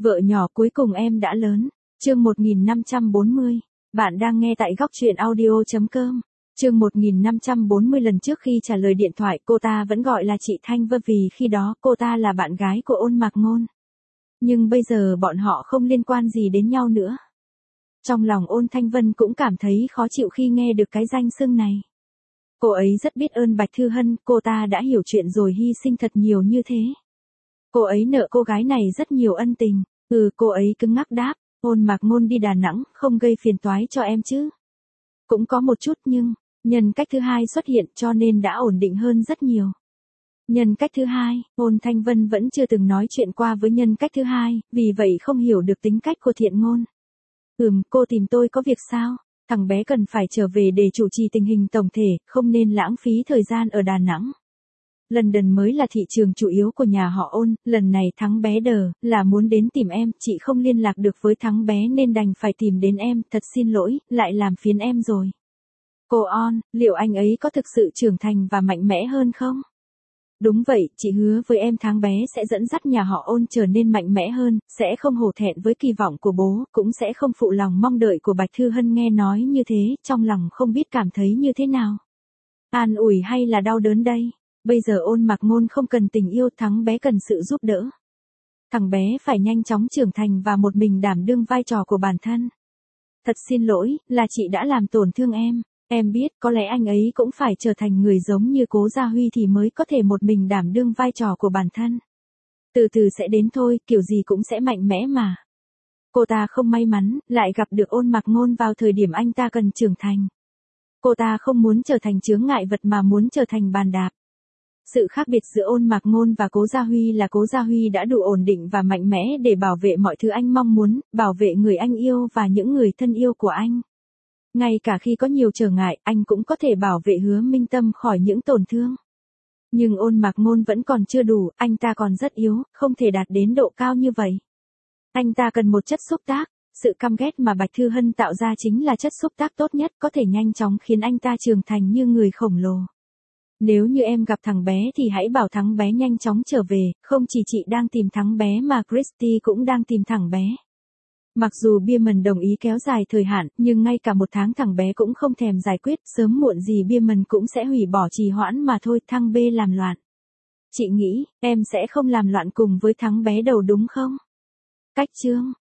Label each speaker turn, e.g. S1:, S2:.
S1: Vợ nhỏ cuối cùng em đã lớn. Chương 1540. Bạn đang nghe tại góc truyện audio.com. Chương 1540. Lần trước khi trả lời điện thoại cô ta vẫn gọi là chị Thanh Vân vì khi đó cô ta là bạn gái của Ôn Mạc Ngôn. Nhưng bây giờ bọn họ không liên quan gì đến nhau nữa. Trong lòng Ôn Thanh Vân cũng cảm thấy khó chịu khi nghe được cái danh xưng này. Cô ấy rất biết ơn Bạch Thư Hân, cô ta đã hiểu chuyện rồi hy sinh thật nhiều như thế. Cô ấy nợ cô gái này rất nhiều ân tình. Cô ấy cứng ngắc đáp, Ôn Mạc Ngôn đi Đà Nẵng, không gây phiền toái cho em chứ? Cũng có một chút nhưng, nhân cách thứ hai xuất hiện cho nên đã ổn định hơn rất nhiều. Nhân cách thứ hai, Ôn Thanh Vân vẫn chưa từng nói chuyện qua với nhân cách thứ hai, vì vậy không hiểu được tính cách của Thiện Ngôn. Cô tìm tôi có việc sao? Thằng bé cần phải trở về để chủ trì tình hình tổng thể, không nên lãng phí thời gian ở Đà Nẵng. London mới là thị trường chủ yếu của nhà họ Ôn, lần này thắng bé đờ, là muốn đến tìm em, chị không liên lạc được với thắng bé nên đành phải tìm đến em, thật xin lỗi, lại làm phiền em rồi. Cô On, liệu anh ấy có thực sự trưởng thành và mạnh mẽ hơn không? Đúng vậy, chị hứa với em thắng bé sẽ dẫn dắt nhà họ Ôn trở nên mạnh mẽ hơn, sẽ không hổ thẹn với kỳ vọng của bố, cũng sẽ không phụ lòng mong đợi của Bạch Thư Hân. Nghe nói như thế, trong lòng không biết cảm thấy như thế nào. An ủi hay là đau đớn đây? Bây giờ Ôn Mạc Ngôn không cần tình yêu, thắng bé cần sự giúp đỡ. Thằng bé phải nhanh chóng trưởng thành và một mình đảm đương vai trò của bản thân. Thật xin lỗi, là chị đã làm tổn thương em. Em biết, có lẽ anh ấy cũng phải trở thành người giống như Cố Gia Huy thì mới có thể một mình đảm đương vai trò của bản thân. Từ từ sẽ đến thôi, kiểu gì cũng sẽ mạnh mẽ mà. Cô ta không may mắn, lại gặp được Ôn Mạc Ngôn vào thời điểm anh ta cần trưởng thành. Cô ta không muốn trở thành chướng ngại vật mà muốn trở thành bàn đạp. Sự khác biệt giữa Ôn Mạc Ngôn và Cố Gia Huy là Cố Gia Huy đã đủ ổn định và mạnh mẽ để bảo vệ mọi thứ anh mong muốn, bảo vệ người anh yêu và những người thân yêu của anh. Ngay cả khi có nhiều trở ngại, anh cũng có thể bảo vệ Hứa Minh Tâm khỏi những tổn thương. Nhưng Ôn Mạc Ngôn vẫn còn chưa đủ, anh ta còn rất yếu, không thể đạt đến độ cao như vậy. Anh ta cần một chất xúc tác, sự căm ghét mà Bạch Thư Hân tạo ra chính là chất xúc tác tốt nhất có thể nhanh chóng khiến anh ta trưởng thành như người khổng lồ. Nếu như em gặp thằng bé thì hãy bảo thằng bé nhanh chóng trở về, không chỉ chị đang tìm thằng bé mà Christy cũng đang tìm thằng bé. Mặc dù Bierman đồng ý kéo dài thời hạn, nhưng ngay cả một tháng thằng bé cũng không thèm giải quyết, sớm muộn gì Bierman cũng sẽ hủy bỏ trì hoãn mà thôi. Thằng B làm loạn. Chị nghĩ, em sẽ không làm loạn cùng với thằng bé đầu đúng không? Cách chương